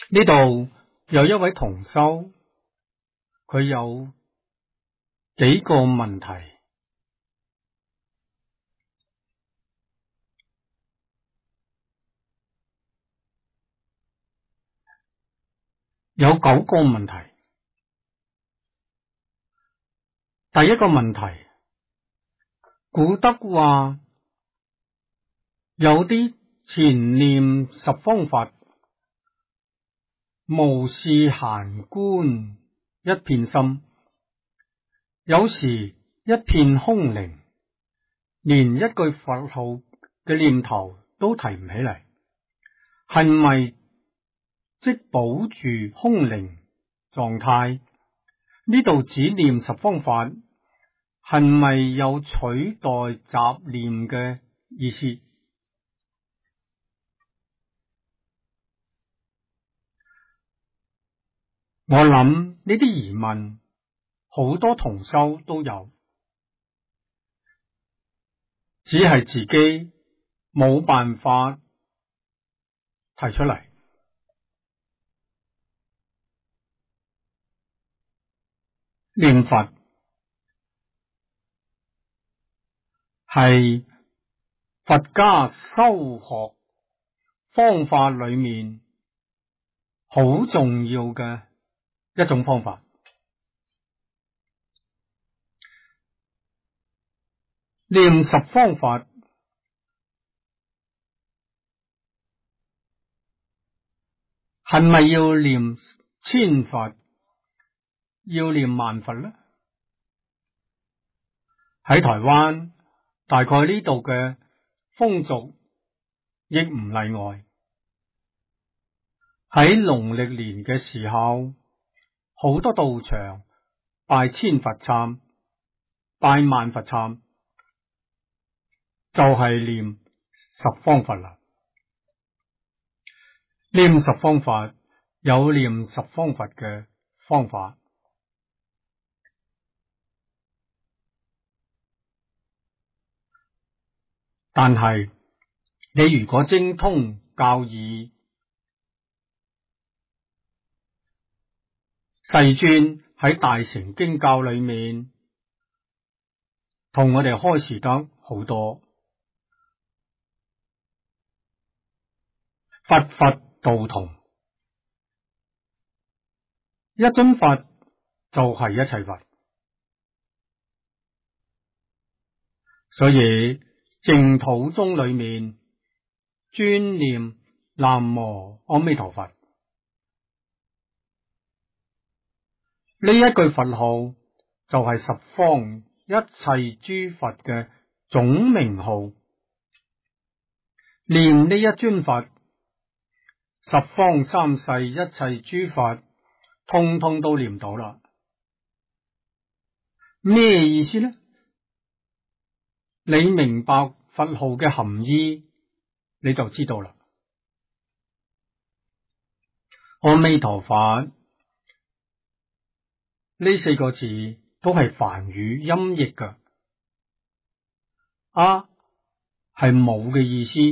呢度有一位同修，佢有幾個問題。有9個問題。第一個問題，古德話有啲前念十方佛，無事閒觀一片心，有時一片空靈，連一句佛號嘅念頭都提唔起嚟，係咪即保住空靈狀態？呢度只念十方法，係咪有取代雜念嘅意思？我諗呢啲疑問好多同修都有，只係自己冇辦法提出嚟。念佛係佛家修學方法裏面好重要嘅一種方法。念十方法係咪要念千佛，要念萬佛呢？喺台灣大概呢度嘅風俗亦唔例外。喺農曆年嘅時候，好多道場拜千佛懺、拜萬佛懺，就係念十方佛啦。念十方法有念十方佛嘅方法，但係你如果精通教義，世尊喺大乘經教裏面同我哋開示得好多，佛佛道同，一尊佛就係一切佛。所以淨土宗裏面專念南無阿彌陀佛，呢一句佛號就係十方一切諸佛嘅總名號。念呢一尊佛，十方三世一切諸佛通通都念到啦。咩意思呢？你明白佛號嘅含義，你就知道啦。阿彌陀佛呢4個字都係梵語音譯㗎。阿係冇嘅意思，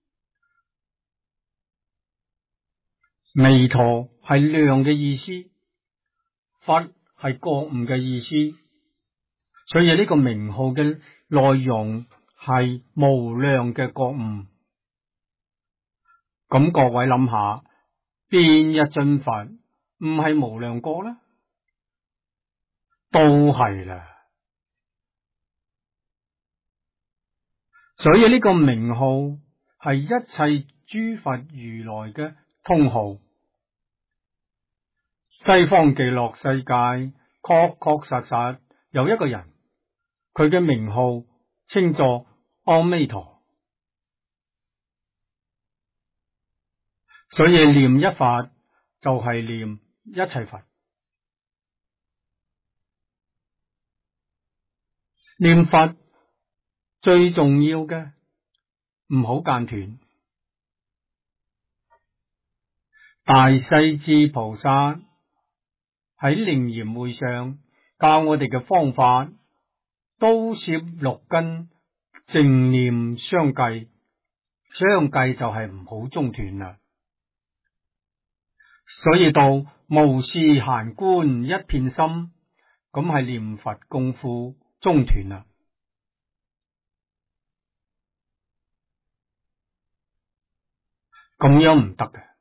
彌陀係量嘅意思，佛係覺悟嘅意思，所以呢個名號嘅內容係無量嘅覺悟。咁各位諗下，邊一尊佛唔係無量覺呢？都係啦。所以呢個名號係一切諸佛如來嘅通號。西方極樂世界確確實實有一個人，佢嘅名號稱作阿彌陀。所以念一法就係念一切佛。念佛最重要嘅唔好間斷。大勢至菩薩喺楞嚴會上教我哋嘅方法，都攝6根淨念相繼，相繼就係唔好中斷啦。 所以到無事閒觀一片心，咁係念佛功夫中斷啦。咁樣唔得嘅。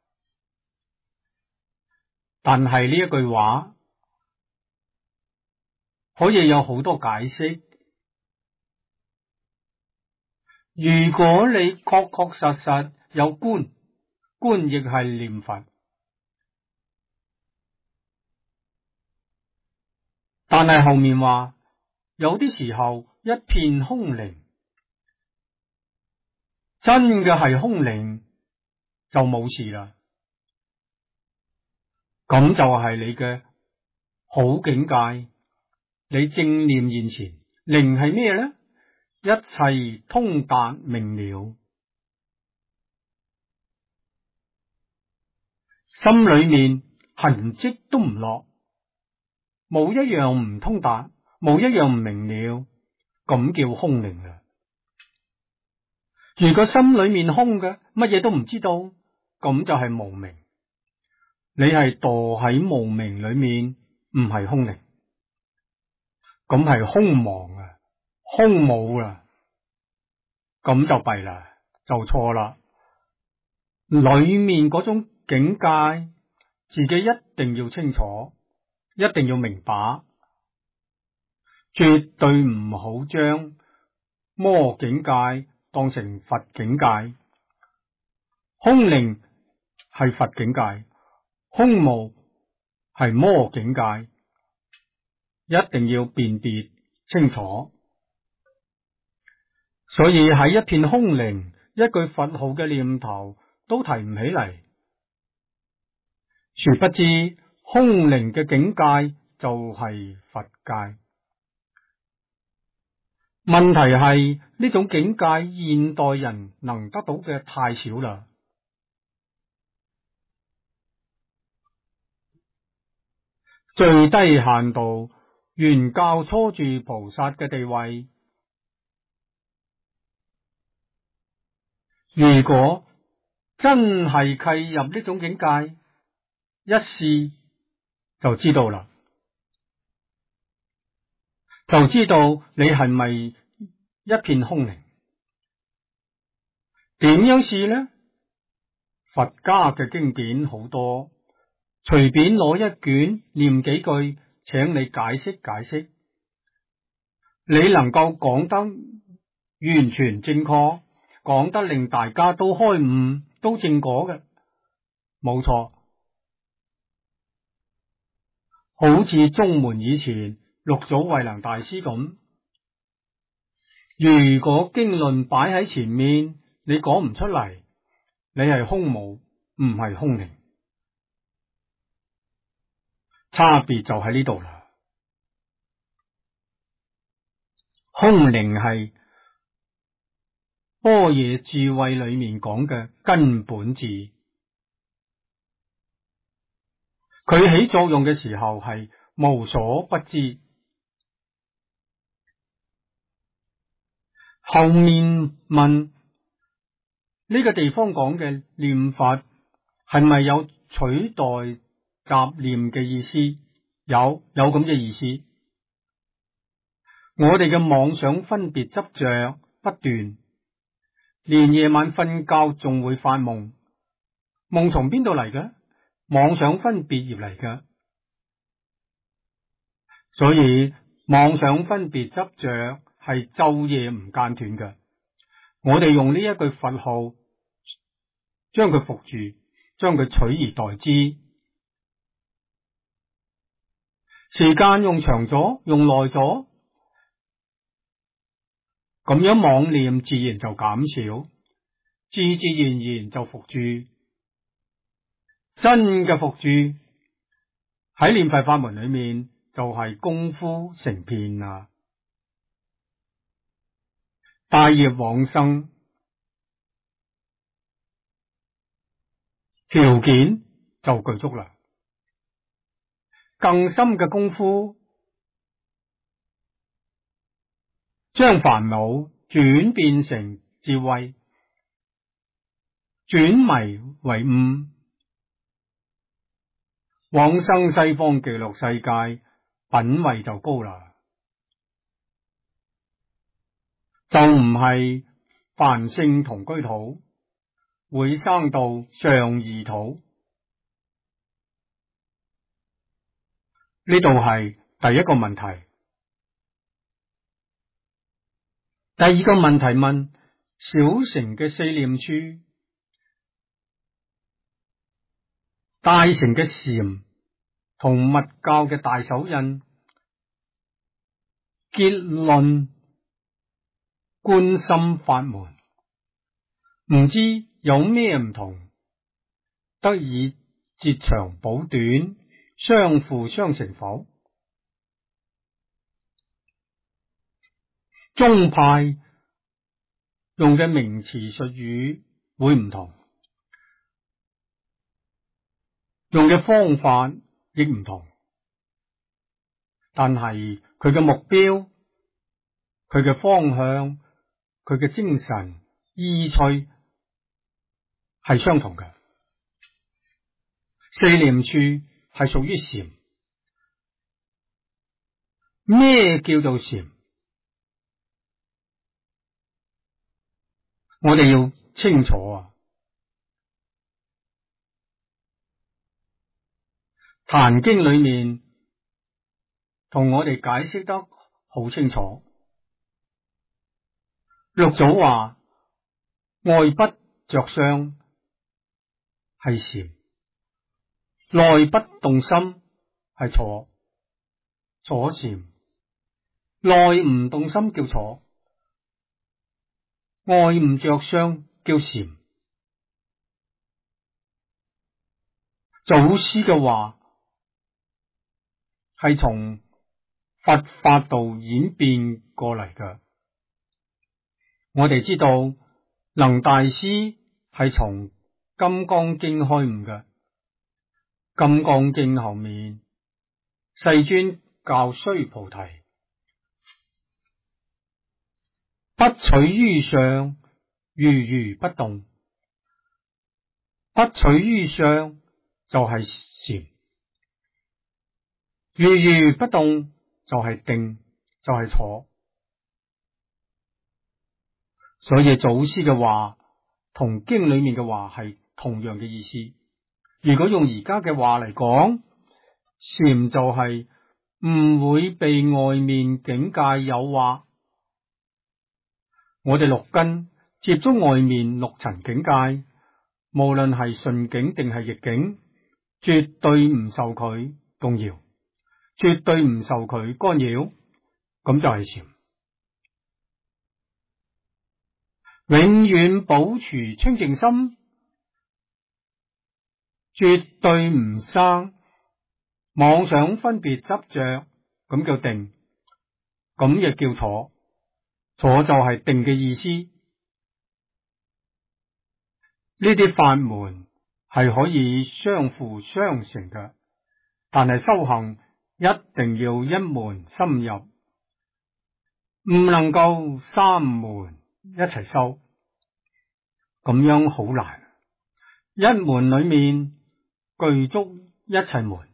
但係呢一句話可以有好多解釋。如果你確確實實有觀，觀亦係念佛，但係後面話有啲時候一片空靈，真嘅係空靈就冇事啦。咁就係你嘅好境界，你正念現前，靈係咩呢？一切通達明了，心裏面痕跡都唔落，冇一樣唔通達，冇一樣唔明了，咁叫空靈啦。如果心裏面空嘅，乜嘢都唔知道，咁就係無明。你係墮喺無明裏面，唔係空靈，咁係空亡啊，空冇啦，咁就弊啦，就錯啦。裏面嗰種境界，自己一定要清楚，一定要明白，絕對唔好將魔境界當成佛境界。空靈係佛境界，空無係魔境界，一定要辨別清楚。所以喺一片空靈，一句佛號嘅念頭都提唔起嚟，殊不知空靈嘅境界就係佛界。問題係呢種境界現代人能得到嘅太少啦。最低限度原教初住菩薩嘅地位，如果真係契入呢種境界，一試就知道啦，就知道你係咪一片空靈。點樣試呢？佛家嘅經典好多，隨便攞一卷念幾句，請你解釋解釋。你能夠講得完全正確，講得令大家都開悟，都正果嘅，冇錯。好似中門以前六祖慧能大師咁，如果經論擺喺前面，你講唔出嚟，你係空無，唔係空靈。差別就喺呢度啦。空靈係般若智慧裏面講嘅根本智，佢起作用嘅時候係無所不知。後面問呢個地方講嘅念法係咪有取代雜念嘅意思？有咁嘅意思。我哋嘅妄想分別執着不斷，連夜晚瞓覺仲會發夢，夢從邊度嚟嘅？妄想分別而嚟嘅。所以妄想分別執着係晝夜唔間斷嘅。我哋用呢一句佛號將佢伏住，將佢取而代之。時間用長咗，用耐咗，咁樣妄念自然就減少，自自然然就伏住。真嘅伏住喺念佛法門裏面就係功夫成片啊！帶業往生條件就具足啦。更深嘅功夫，將煩惱轉變成智慧，轉迷為悟， 往生西方極樂世界，品位就高啦，就唔係凡聖同居土，會生到上二土。呢度係第一個問題。第二個問題問小乘嘅四念處，大乘嘅禪同密教嘅大手印，結論觀心法門，唔知有咩唔同，得以截長補短，相輔相成否？宗派用嘅名詞術語會唔同，用嘅方法亦唔同，但係佢嘅目標、佢嘅方向、佢嘅精神意趣係相同嘅。四念處係屬於禪。咩叫做禪？我哋要清楚啊！壇經裏面同我哋解釋得好清楚。六祖話：外不着相係禪，內不動心係坐禪，內唔動心叫坐，外唔着相叫禪。祖師嘅話係從佛法度演變過嚟嘅。我哋知道能大師係從金剛經開悟嘅。金剛經後面世尊教須菩提，不取於相，如如不動。不取於相就係禪，如如不動就係定，就係坐。所以祖師嘅話同經裏面嘅話係同樣嘅意思。如果用而家嘅話嚟講，禪就係唔會被外面境界誘惑。我哋六根接觸外面六塵境界，無論係順境定係逆境，絕對唔受佢動搖，絕對唔受佢干擾，咁就係禪。永遠保持清淨心，絕對唔生妄想分別執着，咁叫定，咁亦叫坐。坐就係定嘅意思。呢啲法門係可以相輔相成嘅，但係修行一定要一門深入，唔能夠三門一齊修，咁樣好難。一門裏面具足一切門，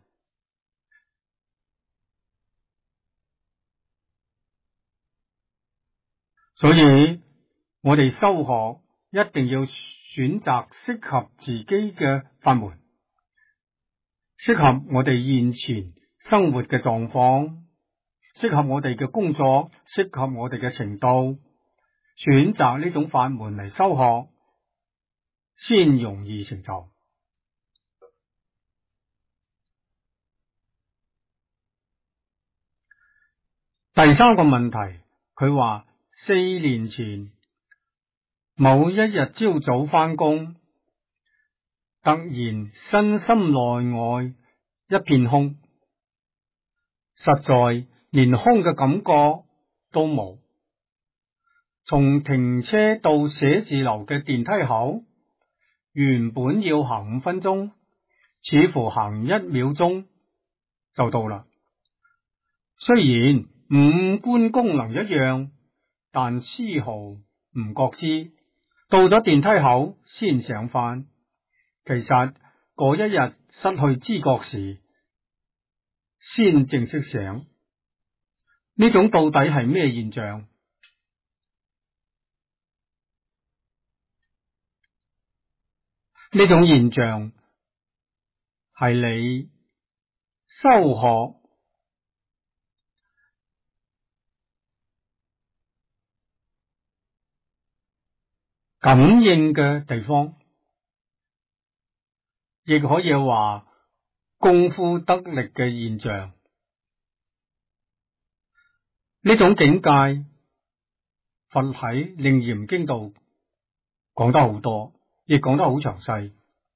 所以我哋修學一定要選擇適合自己嘅法門，適合我哋現前生活嘅狀況，適合我哋嘅工作，適合我哋嘅程度，選擇呢種法門嚟修學，先容易成就。第三個問題，佢話4年前某一日朝早返工，突然身心內外一片空，實在連空嘅感覺都冇。從停車到寫字樓嘅電梯口，原本要行5分鐘，似乎行1秒鐘就到啦。雖然五官功能一樣，但絲毫唔覺知。到咗電梯口先醒返，其實嗰一日失去知覺時， 先正式醒。呢種到底係咩現象？呢種現象係你修學感應嘅地方，亦可以話功夫得力嘅現象。呢種境界，佛喺《楞嚴經》度講得好多，亦講得好詳細。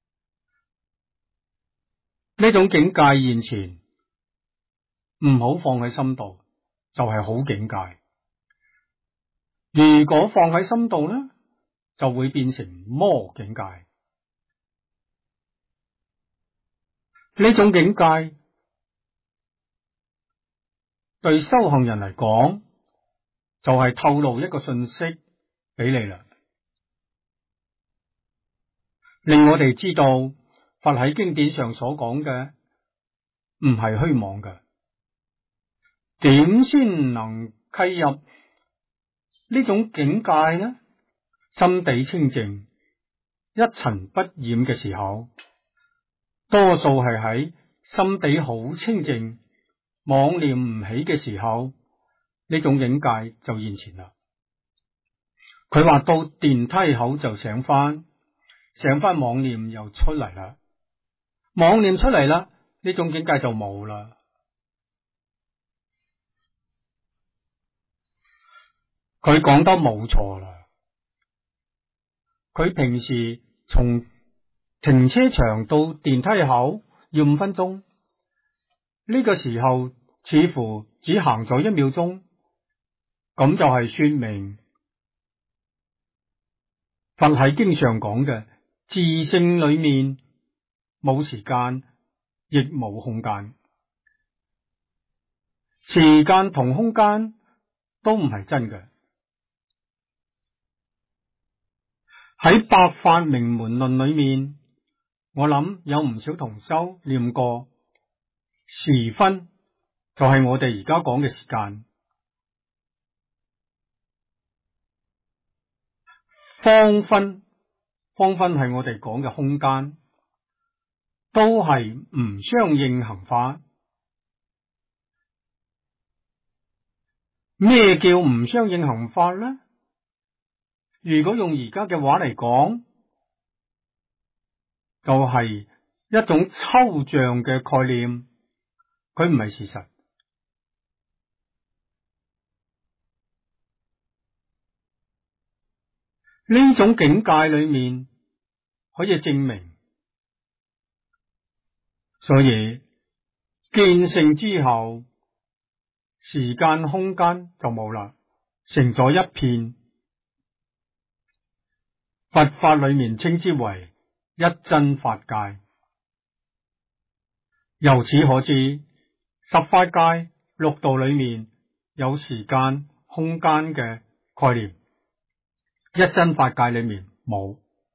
呢種境界現前，唔好放喺心度，就係好境界。如果放喺心度呢，就會變成魔境界。呢種境界對修行人嚟講，就係透露一個信息俾你啦，令我哋知道佛喺經典上所講嘅唔係虛妄嘅。點先能契入呢種境界呢？心地清淨，一塵不染嘅時候，多數係喺心地好清淨，妄念唔起嘅時候，呢種境界就現前啦。佢話到電梯口就醒翻妄念又出嚟啦，妄念出嚟啦，呢種境界就冇啦。佢講得冇錯啦。佢平時從停車場到電梯口要5分鐘，呢個時候似乎只行咗1秒鐘，咁就係說明佛喺經上講嘅自性裏面冇時間，亦冇空間，時間同空間都唔係真嘅。喺百法明門論裏面，我諗有唔少同修念過時分，就係我哋而家講嘅時間。方分係我哋講嘅空間，都係唔相應行法。咩叫唔相應行法呢？如果用而家嘅話嚟講，就係一種抽象嘅概念，佢唔係事實。呢種境界裏面可以證明，所以見性之後，時間空間就冇啦，成咗一片。佛法裏面稱之為一真法界。由此可知，十法界六道裏面有時間空間嘅概念，一真法界裏面冇。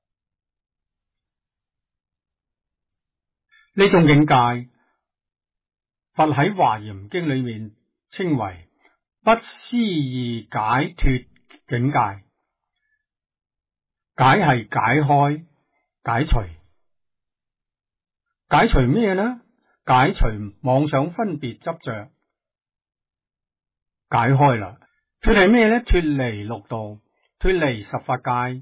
呢種境界，佛喺華嚴經裏面稱為不思議解脫境界。解係解開、解除。解除咩呢？解除妄想分別執着，解開啦。脫係咩呢？脫離六道，脫離十法界。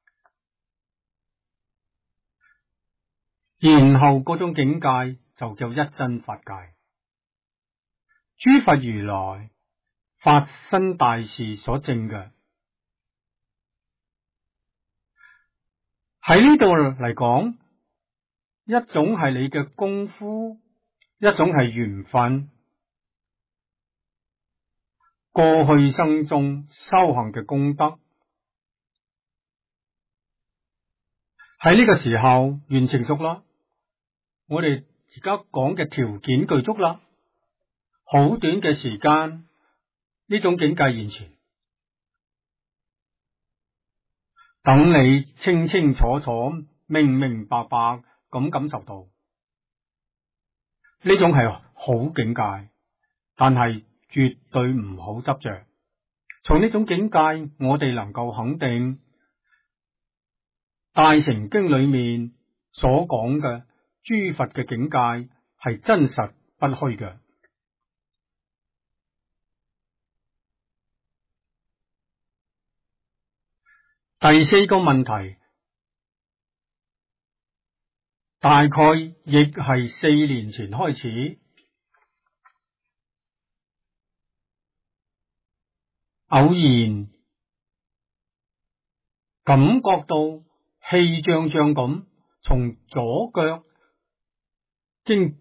然後嗰種境界就叫一真法界。諸佛如來法身大士所證嘅。喺呢度嚟講，一種係你嘅功夫，一種係緣分。過去生中修行嘅功德，喺呢個時候完成熟啦。我哋而家講嘅條件具足啦，好短嘅時間，呢種境界現前。等你清清楚楚、明明白白咁感受到， 呢種係好境界，但係絕對唔好執着。從呢種境界，我哋能夠肯定《大乘經》裏面所講嘅諸佛嘅境界係真實不虛嘅。第四個問題，大概亦係4年前開始，偶然感覺到氣脹脹咁，從左腳經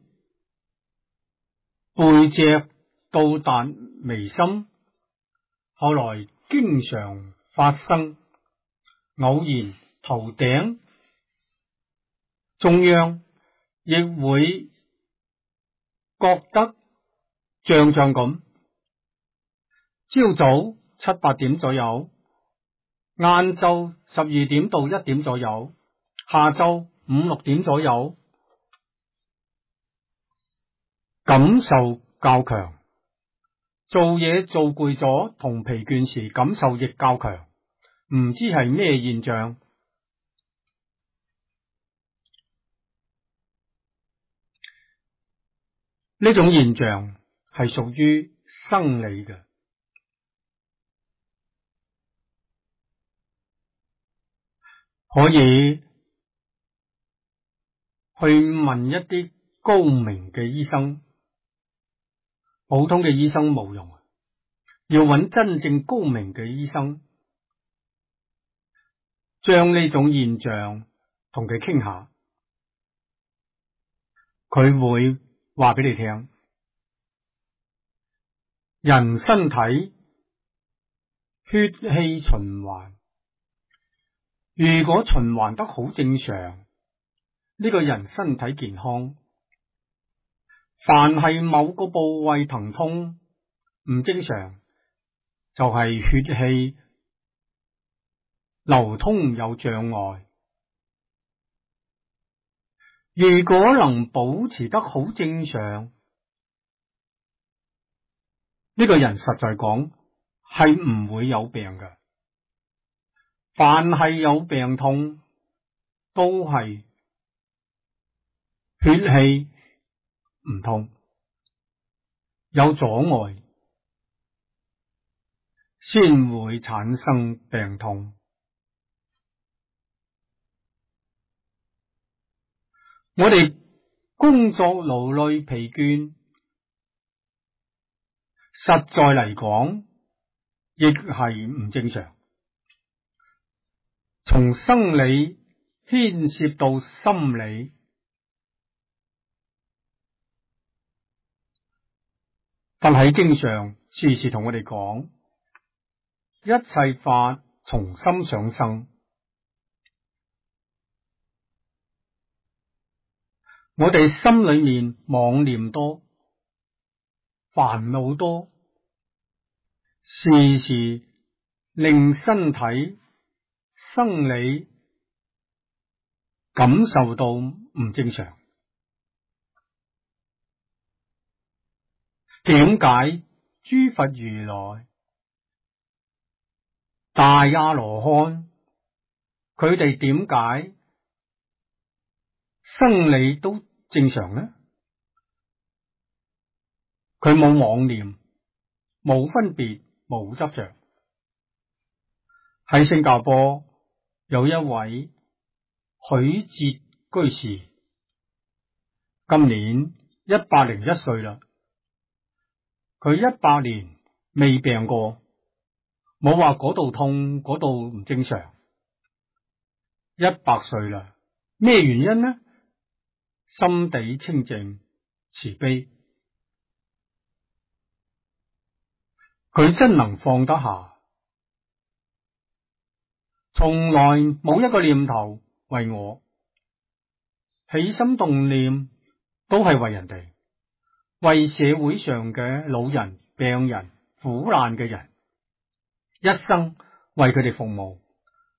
背脊到達眉心，後來經常發生，偶然頭頂中央亦會覺得脹脹咁。朝早7、8點左右，晏晝12點到1點左右，下晝5、6點左右，感受較強。做嘢做攰咗同疲倦時感受亦較強，唔知係咩現象。呢種現象係屬於生理嘅。可以去問一啲高明嘅醫生，普通嘅醫生冇用，要揾真正高明嘅醫生，將呢種現象同佢傾下，佢會話俾你聽。人身體血氣循環，如果循環得好正常，呢個人身體健康。凡係某個部位疼痛唔正常，就係血氣流通有障礙。如果能保持得好正常，呢個人實在講係唔會有病嘅。凡係有病痛，都係血氣唔通，有阻礙，先會產生病痛。我哋工作勞累疲倦，實在嚟講亦係唔正常。從生理牽涉到心理，佛喺經上時時同我哋講，一切法從心想生。我哋心裏面妄念多，煩惱多，時時令身體生理感受到唔正常。點解諸佛如來、大阿羅漢佢哋點解生理都正常呢？佢冇妄念，冇分別，冇執着。喺新加坡有一位許哲居士，今年101歲啦。佢100年未病過，冇話嗰度痛嗰度唔正常。100歲啦，咩原因呢？心地清淨慈悲，佢真能放得下，從來冇一個念頭為我，起心動念都係為人哋，為社會上嘅老人、病人、苦難嘅人，一生為佢哋服務，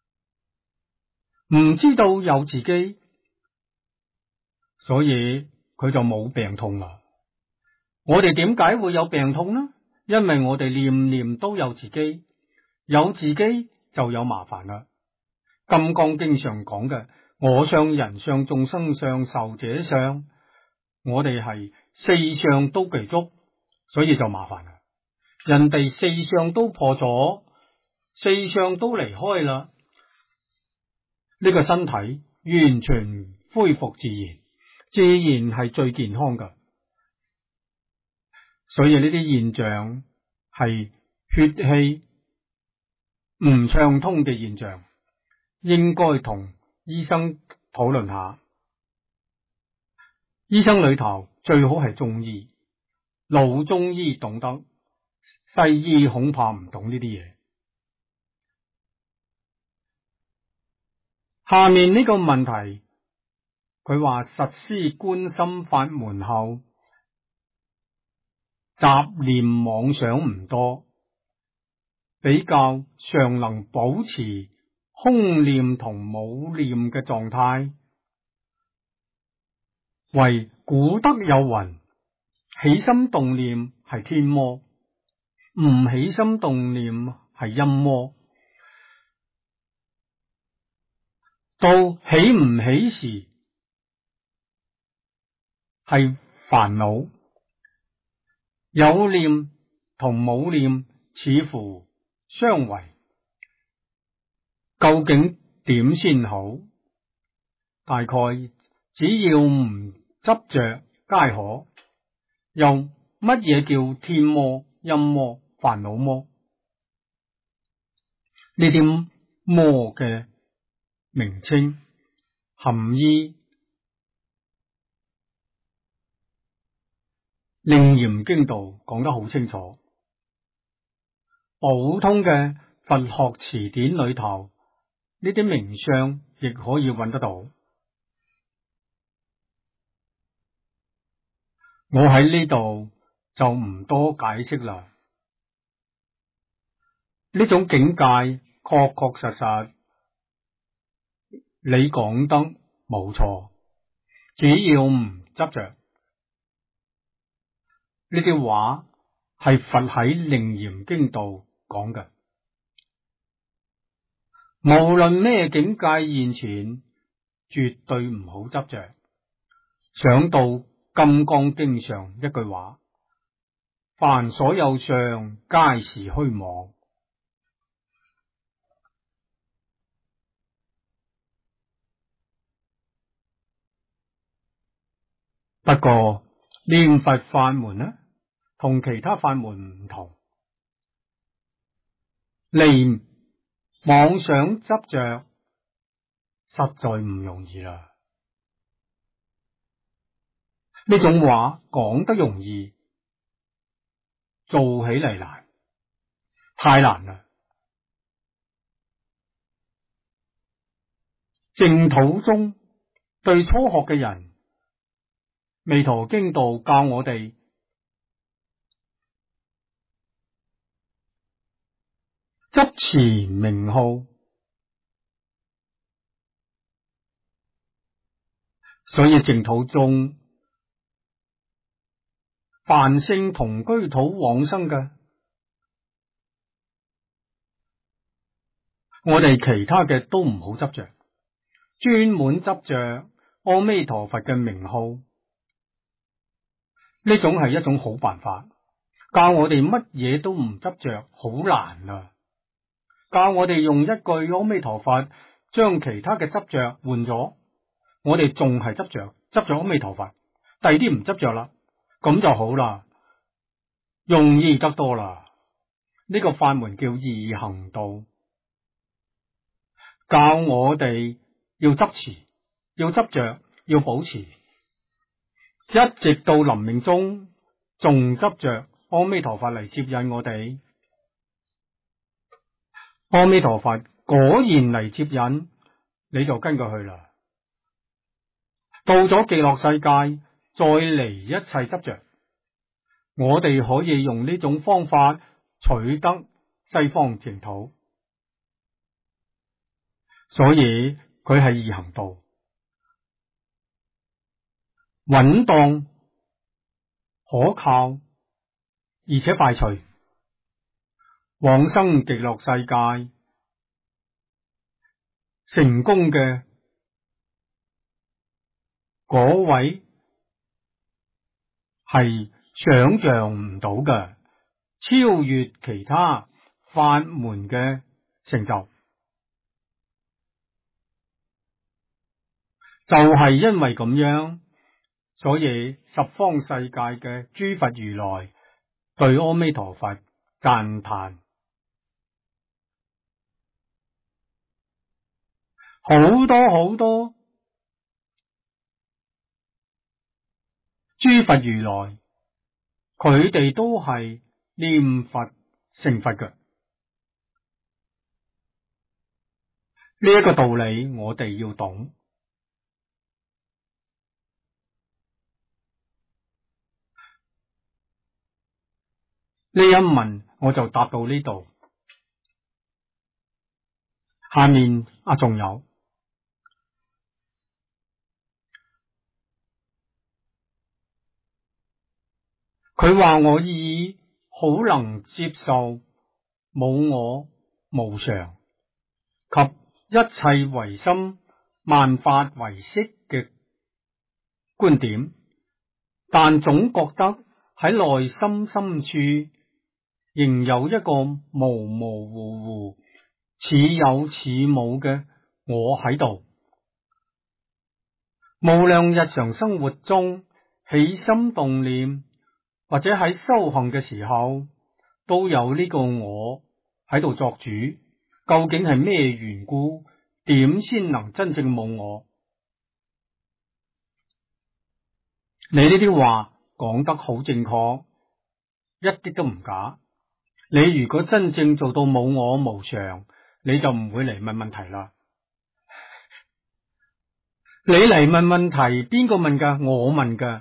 唔知道有自己，所以佢就冇病痛啦。我哋點解會有病痛呢？因為我哋念念都有自己，有自己就有麻煩啦。金剛經常講嘅我相、人相、眾生相、壽者相，我哋係四相都具足，所以就麻煩啦。人哋四相都破咗，四相都離開啦，呢個身體完全恢復自然，自然係最健康噶。所以呢啲現象係血氣唔暢通嘅現象，應該同醫生討論下。醫生裏頭最好係中醫，老中醫懂得，西醫恐怕唔懂呢啲嘢。下面呢個問題，佢話實施觀心法門後，雜念妄想唔多，比較尚能保持空念同冇念嘅狀態。為古德有云：起心動念係天魔，唔起心動念係陰魔。到起唔起時係煩惱，有念同冇念似乎相違，究竟點先好？大概只要唔執着皆可。又乜嘢叫天魔、陰魔、煩惱魔？呢啲魔嘅名稱含義，楞嚴經度講得好清楚。普通嘅佛學詞典裏頭，呢啲名相亦可以揾得到。我喺呢度就唔多解釋啦。呢種境界確確實實，你講得冇錯，只要唔執着。呢啲話係佛喺楞嚴經度講嘅。無論咩境界現前，絕對唔好執着。想到金剛經上一句話：凡所有相，皆是虛妄。不過念佛法門呢，同其他法門唔同，離妄想執着實在唔容易啦。呢種話講得容易，做起嚟難，太難啦。淨土宗對初學嘅人，彌陀經度教我哋執持名號，所以淨土宗凡聖同居土往生嘅，我哋其他嘅都唔好執着，專門執着阿彌陀佛嘅名號。呢種係一種好辦法，教我哋乜嘢都唔執着，好難啊！教我哋用一句阿彌陀佛，將其他嘅執着換咗，我哋仲係執着阿彌陀佛，第二啲唔執着啦，咁就好啦，容易得多啦。呢個法門叫易行道，教我哋要執持，要執着，要保持，一直到臨命終，仲執着阿彌陀佛嚟接引我哋。阿彌陀佛果然嚟接引，你就跟佢去啦。到咗極樂世界，再離一切執着。我哋可以用呢種方法取得西方淨土，所以佢係易行道。 穩當、可靠，而且快脆。往生極樂世界成功嘅嗰位係想象唔到嘅，超越其他法門嘅成就，就係因為咁樣，所以十方世界嘅諸佛如來對阿彌陀佛讚歎。好多好多諸佛如來，佢哋都係念佛成佛嘅。呢一個道理我哋要懂。呢一問我就答到呢度。下面仲有。佢話我已好能接受冇我無常及一切唯心萬法唯識嘅觀點，但總覺得喺內心深處仍有一個模模糊糊似有似冇嘅我喺度。無量日常生活中起心動念，或者喺修行嘅時候，都有呢個我喺度作主。究竟係咩緣故？點先能真正冇我？你呢啲話講得好正確，一啲都唔假。你如果真正做到冇我無常，你就唔會嚟問問題啦。你嚟問問題，邊個問㗎？我問㗎。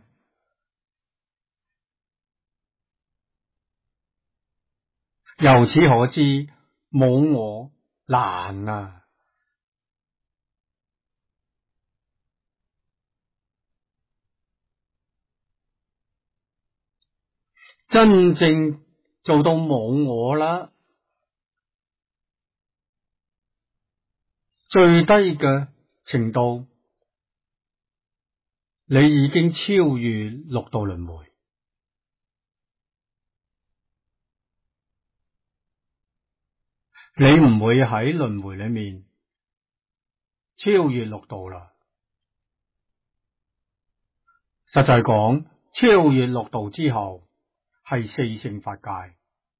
由此可知，冇我難啊！真正做到冇我啦，最低嘅程度，你已經超越六道輪迴。你唔會喺輪迴裏面超越六道啦。實在講，超越六道之後係四聖法界。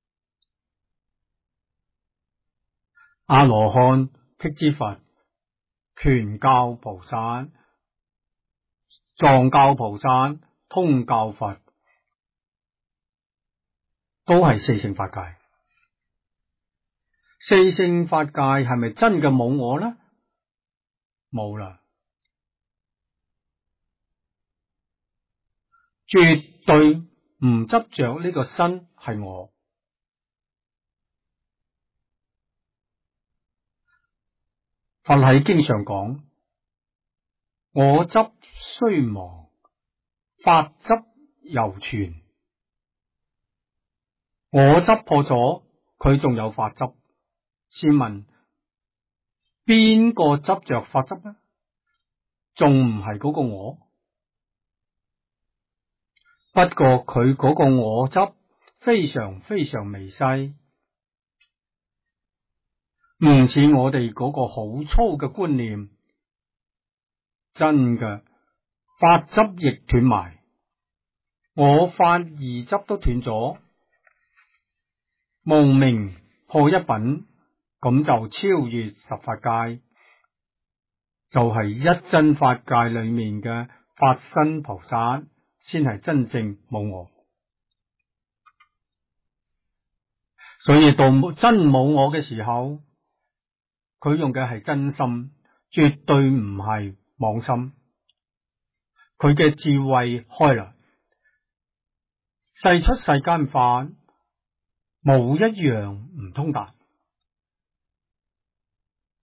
阿羅漢、辟支佛、權教菩薩、藏教菩薩、通教佛，都係四聖法界。四聖法界係咪真嘅冇我呢？冇啦，絕對唔執着呢個身係我。佛喺經上講，我執雖亡，法執猶存。我執破咗，佢仲有法執。試問邊個執着法執呢？仲唔係嗰個我？不過佢嗰個我執非常非常微細，唔似我哋嗰個好粗嘅觀念。真嘅，法執亦斷埋，我法二執都斷咗，無明破一品，咁就超越十法界，就係一真法界裏面嘅法身菩薩，先係真正冇我。所以到真冇我嘅時候，佢用嘅係真心，絕對唔係妄心。佢嘅智慧開啦，世出世間法冇一樣唔通達。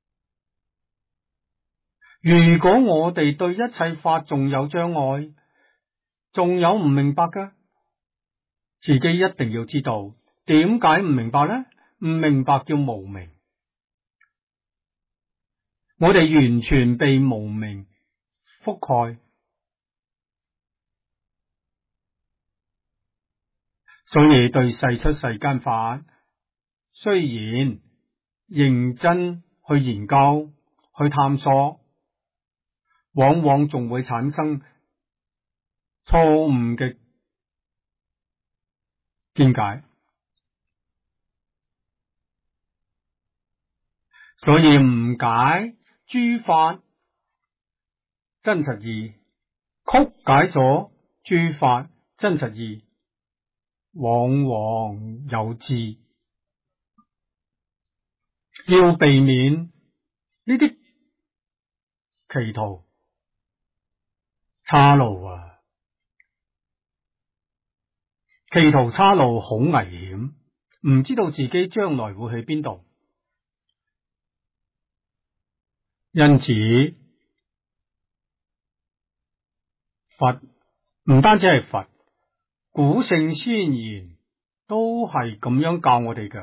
如果我哋對一切法仲有障礙， 仲有唔明白嘅，自己一定要知道點解唔明白呢？唔明白叫無明，我哋完全被無明覆蓋，所以對世出世間法，雖然認真去研究、去探索，往往仲會產生錯誤嘅見解。所以誤解諸法真實義，曲解咗諸法真實義，往往有之。要避免呢啲歧途岔路啊！歧途岔路好危險，唔知道自己將來會去邊度。因此，佛唔單止係佛，古聖先賢都係咁樣教我哋嘅。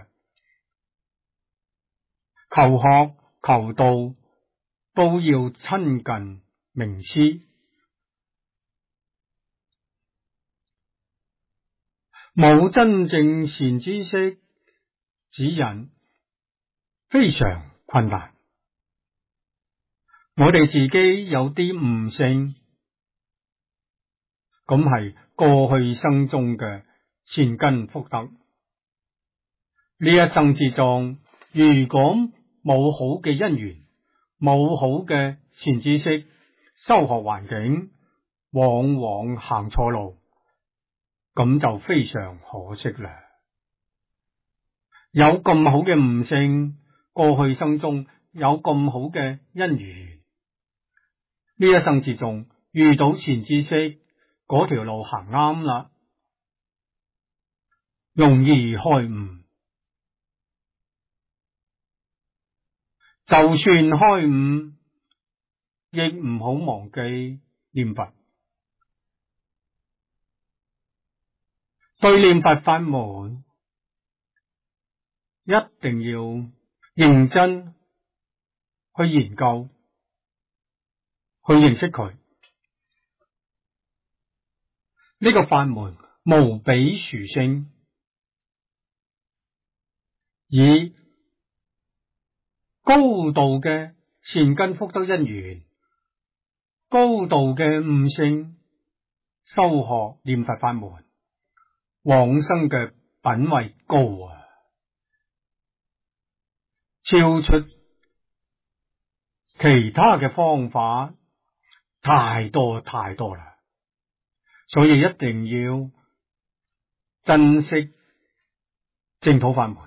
求學求道都要親近名師，冇真正善知識指引，非常困難。我哋自己有啲悟性，咁係過去生中嘅善根福德。呢一生之中，如果冇好嘅因緣，冇好嘅善知識，修學環境，往往行錯路，咁就非常可惜啦。有咁好嘅悟性，過去生中有咁好嘅因緣，呢一生之中遇到善知識，嗰條路行啱啦，容易開悟。就算開悟，亦唔好忘記念佛。對念佛法門，一定要認真去研究，去認識佢。呢個法門無比殊勝，以高度嘅善根福德因緣，高度嘅悟性，修學念佛法門，往生嘅品位高啊，超出其他嘅方法太多太多啦，所以一定要珍惜淨土法門。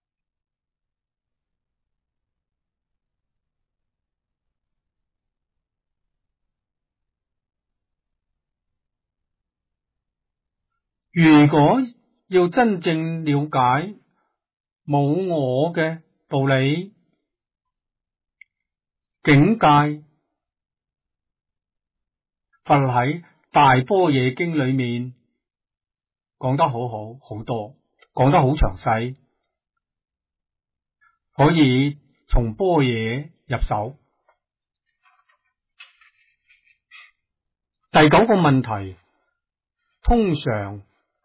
如果要真正了解冇我嘅道理境界，佛喺《大般若經》裏面講得好多，講得好詳細，可以從般若入手。第9個問題，通常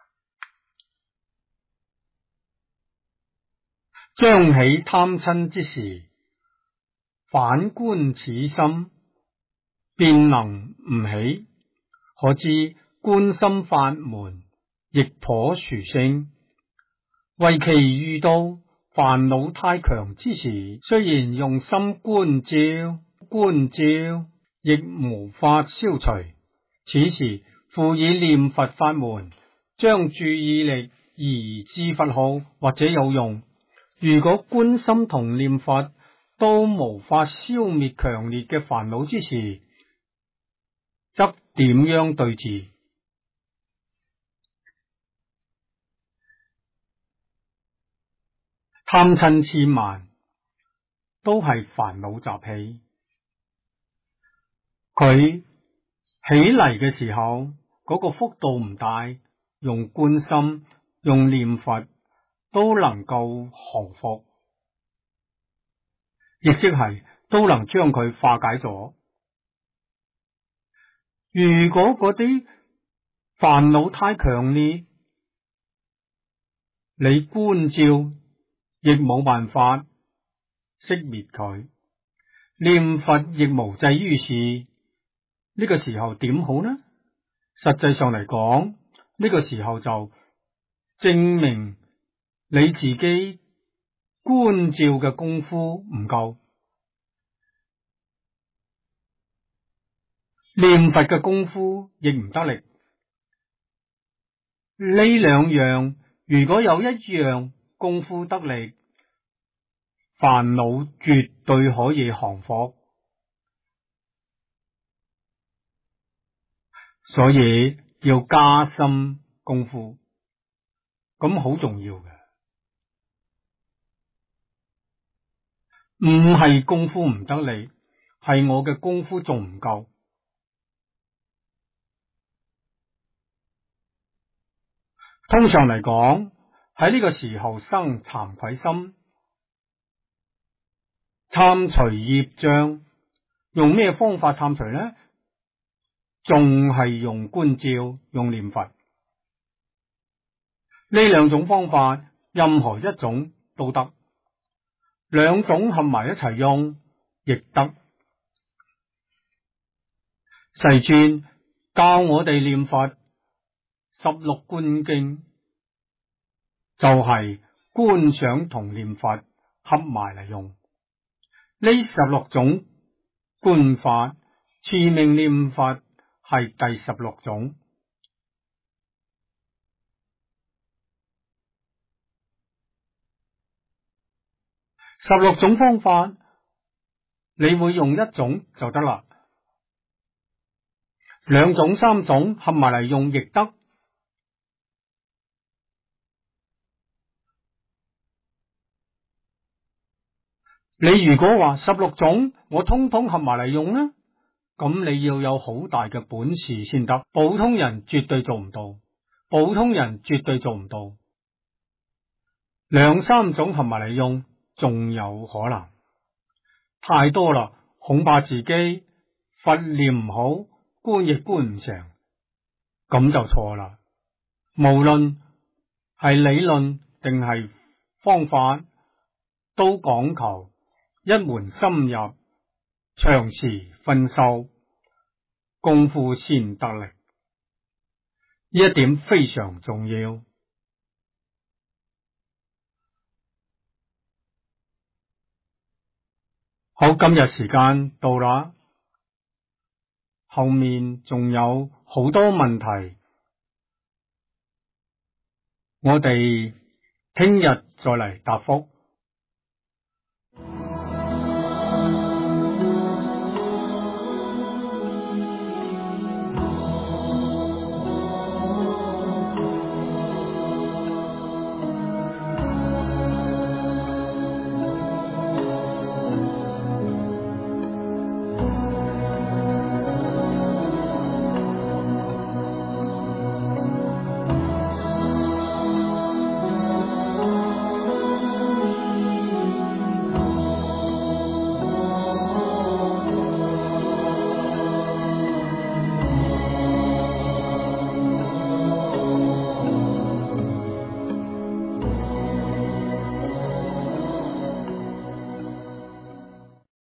將起貪瞋之時，反觀此心，便能唔起。可知觀心法門亦頗殊勝。為其遇到煩惱太強之時，雖然用心觀照，亦無法消除。此時復以念佛法門，將注意力移至佛號，或者有用。如果觀心同念佛都無法消滅強烈嘅煩惱之時，則點樣對治？貪瞋痴慢都係煩惱習氣，佢起嚟嘅時候嗰個幅度唔大，用觀心、用念佛都能夠降伏，亦即係都能將佢化解咗。如果嗰啲煩惱太強烈，你觀照亦冇辦法熄滅佢，念佛亦無濟於事。呢個時候點好呢？實際上嚟講，呢個時候就證明你自己觀照嘅功夫唔夠，念佛嘅功夫亦唔得力。呢兩樣如果有一樣功夫得力，煩惱絕對可以降伏。所以要加深功夫，咁好重要嘅，唔係功夫唔得力，係我嘅功夫仲唔夠。通常嚟講，喺呢個時候生慚愧心，懺除業障，用咩方法懺除呢？仲係用觀照、用念佛。呢兩種方法，任何一種都得，兩種合埋一齊用亦得。世尊教我哋念佛16觀經，就係觀想同念佛合埋嚟用。呢16種觀法，持名念佛係第16種。16種方法，你會用一種就得啦，兩種、三種合埋嚟用亦得。你如果話16種我通通合埋嚟用呢，咁你要有好大嘅本事先得，普通人絕對做唔到，普通人絕對做唔到。兩三種合埋嚟用仲有可能，太多啦，恐怕自己佛念唔好，觀亦觀唔成，咁就錯啦。無論係理論定係方法，都講求一門深入，長時熏修，功夫先得力，呢一點非常重要。好，今日時間到啦，後面仲有好多問題，我哋聽日再嚟答覆。